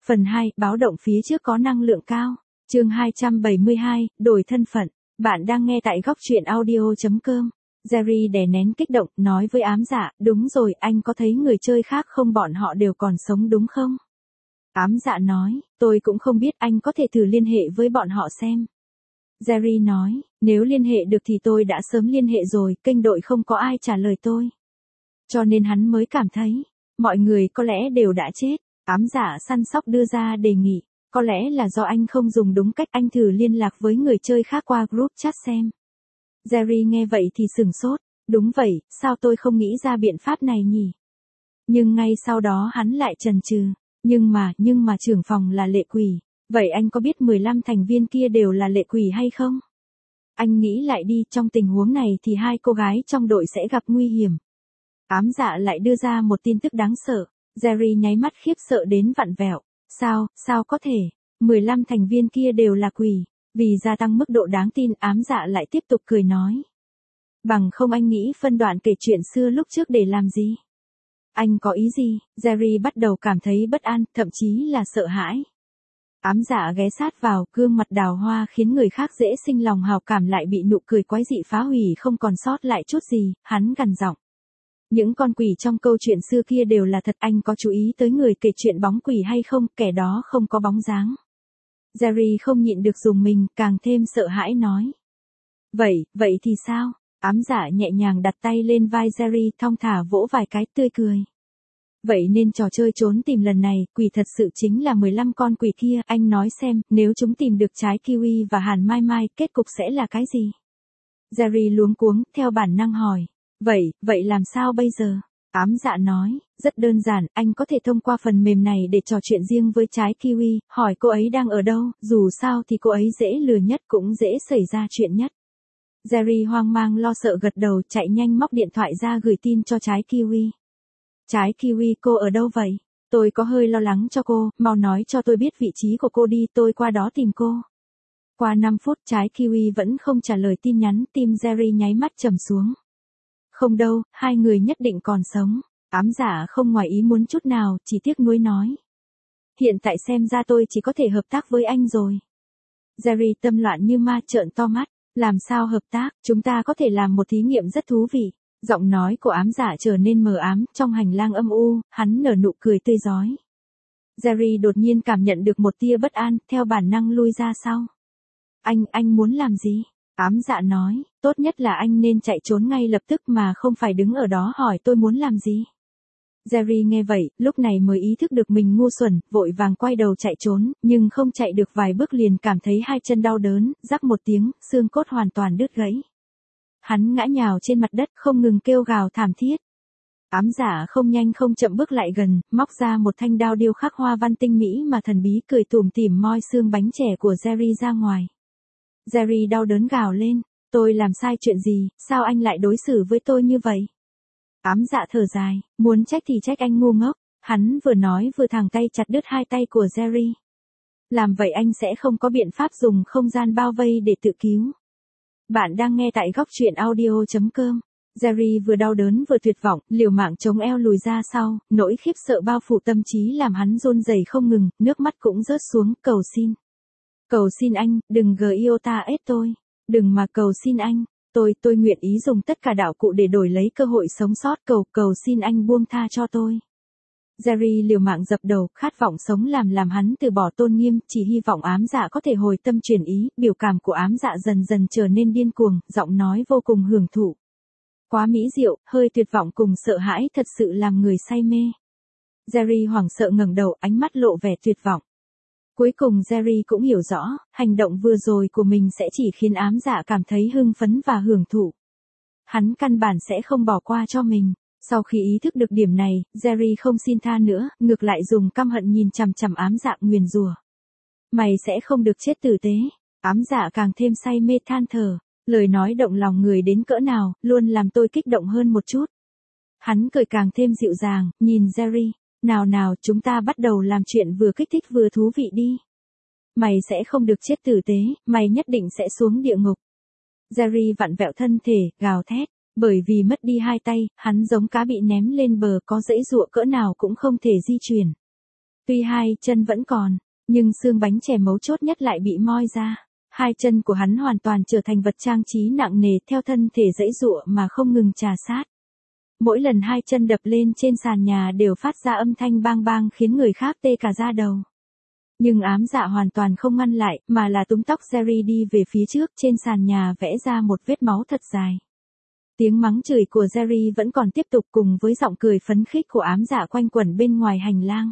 Phần 2, báo động phía trước có năng lượng cao. Chương 272, đổi thân phận. Bạn đang nghe tại góc truyện audio.com. Jerry đè nén kích động, nói với ám dạ, đúng rồi, anh có thấy người chơi khác không, bọn họ đều còn sống đúng không? Ám dạ nói, tôi cũng không biết, anh có thể thử liên hệ với bọn họ xem. Jerry nói, nếu liên hệ được thì tôi đã sớm liên hệ rồi, kênh đội không có ai trả lời tôi. Cho nên hắn mới cảm thấy, mọi người có lẽ đều đã chết. Ám dạ săn sóc đưa ra đề nghị, có lẽ là do anh không dùng đúng cách, anh thử liên lạc với người chơi khác qua group chat xem. Jerry nghe vậy thì sửng sốt, đúng vậy, sao tôi không nghĩ ra biện pháp này nhỉ? Nhưng ngay sau đó hắn lại chần chừ, nhưng mà trưởng phòng là lệ quỷ, vậy anh có biết 15 thành viên kia đều là lệ quỷ hay không? Anh nghĩ lại đi, trong tình huống này thì hai cô gái trong đội sẽ gặp nguy hiểm. Ám dạ lại đưa ra một tin tức đáng sợ. Jerry nháy mắt khiếp sợ đến vặn vẹo. Sao có thể? 15 thành viên kia đều là quỷ. Vì gia tăng mức độ đáng tin, ám dạ lại tiếp tục cười nói. Bằng không anh nghĩ phân đoạn kể chuyện xưa lúc trước để làm gì? Anh có ý gì? Jerry bắt đầu cảm thấy bất an, thậm chí là sợ hãi. Ám dạ ghé sát vào, gương mặt đào hoa khiến người khác dễ sinh lòng hào cảm lại bị nụ cười quái dị phá hủy không còn sót lại chút gì, hắn gằn giọng. Những con quỷ trong câu chuyện xưa kia đều là thật, anh có chú ý tới người kể chuyện bóng quỷ hay không, kẻ đó không có bóng dáng. Jerry không nhịn được dùng mình, càng thêm sợ hãi nói. Vậy thì sao? Ám dạ nhẹ nhàng đặt tay lên vai Jerry, thong thả vỗ vài cái, tươi cười. Vậy nên trò chơi trốn tìm lần này, quỷ thật sự chính là 15 con quỷ kia, anh nói xem, nếu chúng tìm được trái kiwi và hàn mai mai, kết cục sẽ là cái gì? Jerry luống cuống, theo bản năng hỏi. Vậy làm sao bây giờ? Ám dạ nói, rất đơn giản, anh có thể thông qua phần mềm này để trò chuyện riêng với trái kiwi, hỏi cô ấy đang ở đâu, dù sao thì cô ấy dễ lừa nhất cũng dễ xảy ra chuyện nhất. Jerry hoang mang lo sợ gật đầu, chạy nhanh móc điện thoại ra gửi tin cho trái kiwi. Trái kiwi, cô ở đâu vậy? Tôi có hơi lo lắng cho cô, mau nói cho tôi biết vị trí của cô đi, tôi qua đó tìm cô. Qua 5 phút trái kiwi vẫn không trả lời tin nhắn, tim Jerry nháy mắt trầm xuống. Không đâu, hai người nhất định còn sống. Ám dạ không ngoài ý muốn chút nào, chỉ tiếc nuối nói. Hiện tại xem ra tôi chỉ có thể hợp tác với anh rồi. Jerry tâm loạn như ma, trợn to mắt. Làm sao hợp tác, chúng ta có thể làm một thí nghiệm rất thú vị. Giọng nói của ám dạ trở nên mờ ám, trong hành lang âm u, hắn nở nụ cười tươi rói. Jerry đột nhiên cảm nhận được một tia bất an, theo bản năng lui ra sau. Anh muốn làm gì? Ám dạ nói, tốt nhất là anh nên chạy trốn ngay lập tức mà không phải đứng ở đó hỏi tôi muốn làm gì. Jerry nghe vậy, lúc này mới ý thức được mình ngu xuẩn, vội vàng quay đầu chạy trốn, nhưng không chạy được vài bước liền cảm thấy hai chân đau đớn, rắc một tiếng, xương cốt hoàn toàn đứt gãy. Hắn ngã nhào trên mặt đất, không ngừng kêu gào thảm thiết. Ám dạ không nhanh không chậm bước lại gần, móc ra một thanh đao điêu khắc hoa văn tinh mỹ mà thần bí, cười tủm tỉm moi xương bánh chè của Jerry ra ngoài. Jerry đau đớn gào lên, tôi làm sai chuyện gì, sao anh lại đối xử với tôi như vậy? Ám dạ thở dài, muốn trách thì trách anh ngu ngốc, hắn vừa nói vừa thẳng tay chặt đứt hai tay của Jerry. Làm vậy anh sẽ không có biện pháp dùng không gian bao vây để tự cứu. Bạn đang nghe tại góc truyện audio.com. Jerry vừa đau đớn vừa tuyệt vọng, liều mạng chống eo lùi ra sau, nỗi khiếp sợ bao phủ tâm trí làm hắn run rẩy không ngừng, nước mắt cũng rớt xuống, cầu xin. Cầu xin anh, đừng giota ết tôi. Đừng mà cầu xin anh. Tôi nguyện ý dùng tất cả đạo cụ để đổi lấy cơ hội sống sót, cầu xin anh buông tha cho tôi. Jerry liều mạng dập đầu, khát vọng sống làm hắn từ bỏ tôn nghiêm, chỉ hy vọng ám dạ có thể hồi tâm chuyển ý, biểu cảm của ám dạ dần dần trở nên điên cuồng, giọng nói vô cùng hưởng thụ. Quá mỹ diệu, hơi tuyệt vọng cùng sợ hãi thật sự làm người say mê. Jerry hoảng sợ ngẩng đầu, ánh mắt lộ vẻ tuyệt vọng. Cuối cùng Jerry cũng hiểu rõ, hành động vừa rồi của mình sẽ chỉ khiến ám dạ cảm thấy hưng phấn và hưởng thụ. Hắn căn bản sẽ không bỏ qua cho mình. Sau khi ý thức được điểm này, Jerry không xin tha nữa, ngược lại dùng căm hận nhìn chằm chằm ám dạ nguyền rủa. Mày sẽ không được chết tử tế. Ám dạ càng thêm say mê than thở. Lời nói động lòng người đến cỡ nào, luôn làm tôi kích động hơn một chút. Hắn cười càng thêm dịu dàng, nhìn Jerry. Nào chúng ta bắt đầu làm chuyện vừa kích thích vừa thú vị đi. Mày sẽ không được chết tử tế, mày nhất định sẽ xuống địa ngục. Jerry vặn vẹo thân thể, gào thét. Bởi vì mất đi hai tay, hắn giống cá bị ném lên bờ, có dãy giụa cỡ nào cũng không thể di chuyển. Tuy hai chân vẫn còn, nhưng xương bánh chè mấu chốt nhất lại bị moi ra. Hai chân của hắn hoàn toàn trở thành vật trang trí nặng nề theo thân thể giãy giụa mà không ngừng trà sát. Mỗi lần hai chân đập lên trên sàn nhà đều phát ra âm thanh bang bang khiến người khác tê cả da đầu. Nhưng ám dạ hoàn toàn không ngăn lại, mà là túm tóc Jerry đi về phía trước, trên sàn nhà vẽ ra một vết máu thật dài. Tiếng mắng chửi của Jerry vẫn còn tiếp tục cùng với giọng cười phấn khích của ám dạ quanh quẩn bên ngoài hành lang.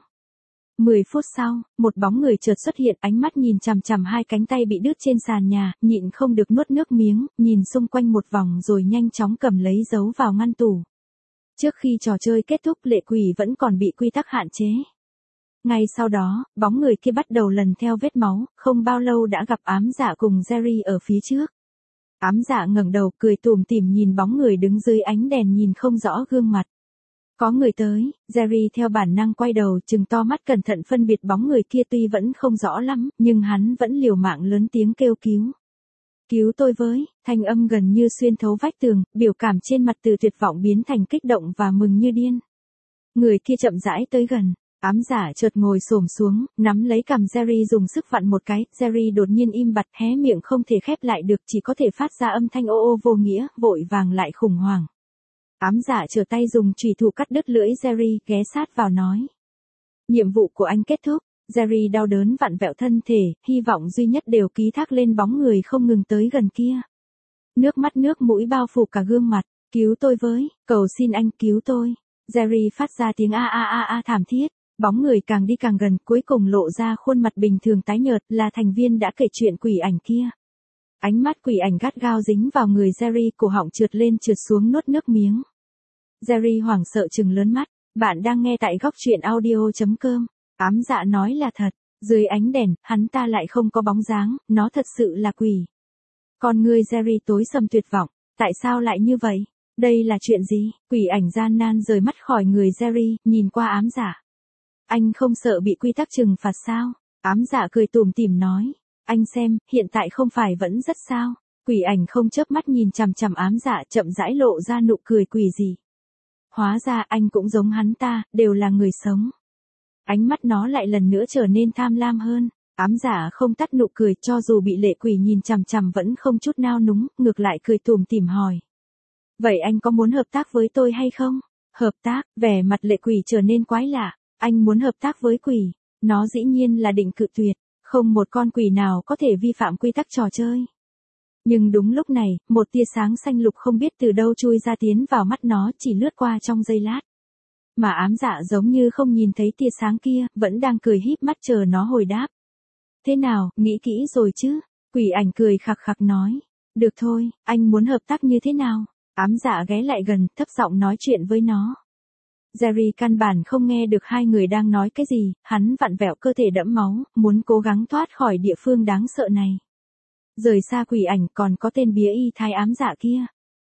10 phút sau, một bóng người chợt xuất hiện, ánh mắt nhìn chằm chằm hai cánh tay bị đứt trên sàn nhà, nhịn không được nuốt nước miếng, nhìn xung quanh một vòng rồi nhanh chóng cầm lấy giấu vào ngăn tủ. Trước khi trò chơi kết thúc, lệ quỷ vẫn còn bị quy tắc hạn chế. Ngay sau đó, bóng người kia bắt đầu lần theo vết máu, không bao lâu đã gặp ám dạ cùng Jerry ở phía trước. Ám dạ ngẩng đầu cười tủm tỉm nhìn bóng người đứng dưới ánh đèn nhìn không rõ gương mặt. Có người tới, Jerry theo bản năng quay đầu trừng to mắt cẩn thận phân biệt bóng người kia, tuy vẫn không rõ lắm, nhưng hắn vẫn liều mạng lớn tiếng kêu cứu. Cứu tôi với, thanh âm gần như xuyên thấu vách tường, biểu cảm trên mặt từ tuyệt vọng biến thành kích động và mừng như điên. Người kia chậm rãi tới gần, ám giả chợt ngồi xổm xuống, nắm lấy cằm Jerry dùng sức vặn một cái, Jerry đột nhiên im bặt, hé miệng không thể khép lại được, chỉ có thể phát ra âm thanh ô ô vô nghĩa, vội vàng lại khủng hoảng. Ám giả trở tay dùng chùy thủ cắt đứt lưỡi Jerry, ghé sát vào nói. Nhiệm vụ của anh kết thúc. Jerry đau đớn vặn vẹo thân thể, hy vọng duy nhất đều ký thác lên bóng người không ngừng tới gần kia. Nước mắt nước mũi bao phủ cả gương mặt, cứu tôi với, cầu xin anh cứu tôi. Jerry phát ra tiếng a a a a thảm thiết, bóng người càng đi càng gần, cuối cùng lộ ra khuôn mặt bình thường tái nhợt, là thành viên đã kể chuyện quỷ ảnh kia. Ánh mắt quỷ ảnh gắt gao dính vào người Jerry, cổ họng trượt lên trượt xuống nuốt nước miếng. Jerry hoảng sợ trừng lớn mắt, bạn đang nghe tại góc truyện audio.com. Ám dạ nói là thật, dưới ánh đèn, hắn ta lại không có bóng dáng, nó thật sự là quỷ. Con người Jerry tối sầm tuyệt vọng, tại sao lại như vậy? Đây là chuyện gì? Quỷ ảnh gian nan rời mắt khỏi người Jerry, nhìn qua ám dạ. Anh không sợ bị quy tắc trừng phạt sao? Ám dạ cười tủm tỉm nói, anh xem, hiện tại không phải vẫn rất sao? Quỷ ảnh không chớp mắt nhìn chằm chằm ám dạ, chậm rãi lộ ra nụ cười quỷ dị. Hóa ra anh cũng giống hắn ta, đều là người sống. Ánh mắt nó lại lần nữa trở nên tham lam hơn, ám giả không tắt nụ cười, cho dù bị lệ quỷ nhìn chằm chằm vẫn không chút nao núng, ngược lại cười tủm tỉm hỏi. Vậy anh có muốn hợp tác với tôi hay không? Hợp tác, vẻ mặt lệ quỷ trở nên quái lạ, anh muốn hợp tác với quỷ, nó dĩ nhiên là định cự tuyệt, không một con quỷ nào có thể vi phạm quy tắc trò chơi. Nhưng đúng lúc này, một tia sáng xanh lục không biết từ đâu chui ra tiến vào mắt nó, chỉ lướt qua trong giây lát. Mà ám dạ giống như không nhìn thấy tia sáng kia, vẫn đang cười híp mắt chờ nó hồi đáp. Thế nào, nghĩ kỹ rồi chứ? Quỷ ảnh cười khặc khặc nói. Được thôi, anh muốn hợp tác như thế nào? Ám dạ ghé lại gần, thấp giọng nói chuyện với nó. Jerry căn bản không nghe được hai người đang nói cái gì, hắn vặn vẹo cơ thể đẫm máu, muốn cố gắng thoát khỏi địa phương đáng sợ này. Rời xa quỷ ảnh còn có tên bía y thái ám dạ kia.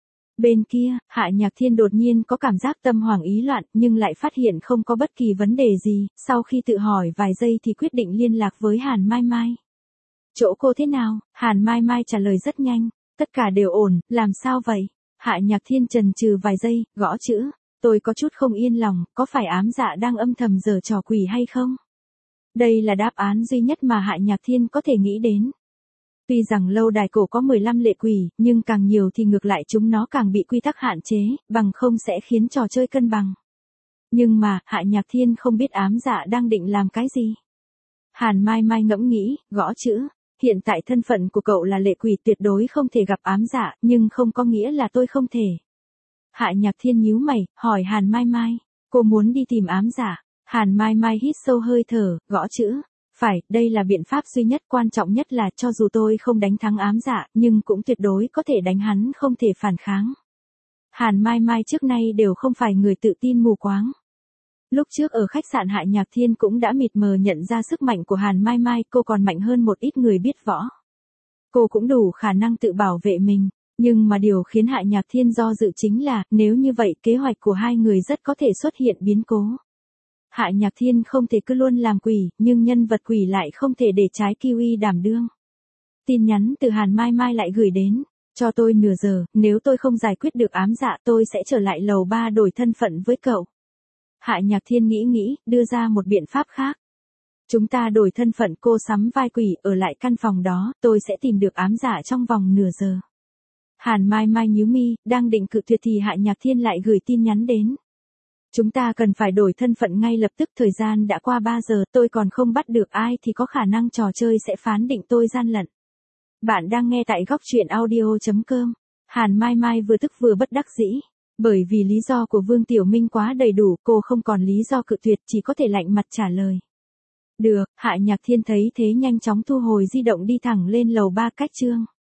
Bên kia, Hạ Nhạc Thiên đột nhiên có cảm giác tâm hoảng ý loạn, nhưng lại phát hiện không có bất kỳ vấn đề gì, sau khi tự hỏi vài giây thì quyết định liên lạc với Hàn Mai Mai. Chỗ cô thế nào? Hàn Mai Mai trả lời rất nhanh, tất cả đều ổn, làm sao vậy? Hạ Nhạc Thiên chần chừ vài giây, gõ chữ, tôi có chút không yên lòng, có phải ám dạ đang âm thầm giở trò quỷ hay không? Đây là đáp án duy nhất mà Hạ Nhạc Thiên có thể nghĩ đến. Tuy rằng lâu đài cổ có 15 lệ quỷ, nhưng càng nhiều thì ngược lại chúng nó càng bị quy tắc hạn chế, bằng không sẽ khiến trò chơi cân bằng. Nhưng mà, Hạ Nhạc Thiên không biết ám dạ đang định làm cái gì. Hàn Mai Mai ngẫm nghĩ, gõ chữ, hiện tại thân phận của cậu là lệ quỷ, tuyệt đối không thể gặp ám dạ, nhưng không có nghĩa là tôi không thể. Hạ Nhạc Thiên nhíu mày, hỏi Hàn Mai Mai, cô muốn đi tìm ám dạ? Hàn Mai Mai hít sâu hơi thở, gõ chữ. Phải, đây là biện pháp duy nhất, quan trọng nhất là cho dù tôi không đánh thắng ám dạ, nhưng cũng tuyệt đối có thể đánh hắn không thể phản kháng. Hàn Mai Mai trước nay đều không phải người tự tin mù quáng. Lúc trước ở khách sạn Hạ Nhạc Thiên cũng đã mịt mờ nhận ra sức mạnh của Hàn Mai Mai, cô còn mạnh hơn một ít người biết võ. Cô cũng đủ khả năng tự bảo vệ mình, nhưng mà điều khiến Hạ Nhạc Thiên do dự chính là, nếu như vậy kế hoạch của hai người rất có thể xuất hiện biến cố. Hạ Nhạc Thiên không thể cứ luôn làm quỷ, nhưng nhân vật quỷ lại không thể để trái kiwi đảm đương. Tin nhắn từ Hàn Mai Mai lại gửi đến, cho tôi nửa giờ, nếu tôi không giải quyết được ám dạ tôi sẽ trở lại lầu 3 đổi thân phận với cậu. Hạ Nhạc Thiên nghĩ, đưa ra một biện pháp khác. Chúng ta đổi thân phận, cô sắm vai quỷ ở lại căn phòng đó, tôi sẽ tìm được ám dạ trong vòng nửa giờ. Hàn Mai Mai nhíu mi, đang định cự tuyệt thì Hạ Nhạc Thiên lại gửi tin nhắn đến. Chúng ta cần phải đổi thân phận ngay lập tức, thời gian đã qua 3 giờ, tôi còn không bắt được ai thì có khả năng trò chơi sẽ phán định tôi gian lận. Bạn đang nghe tại góc truyện audio.com. Hàn Mai Mai vừa tức vừa bất đắc dĩ. Bởi vì lý do của Vương Tiểu Minh quá đầy đủ, cô không còn lý do cự tuyệt, chỉ có thể lạnh mặt trả lời. Được, Hạ Nhạc Thiên thấy thế nhanh chóng thu hồi di động đi thẳng lên lầu 3 cách chương.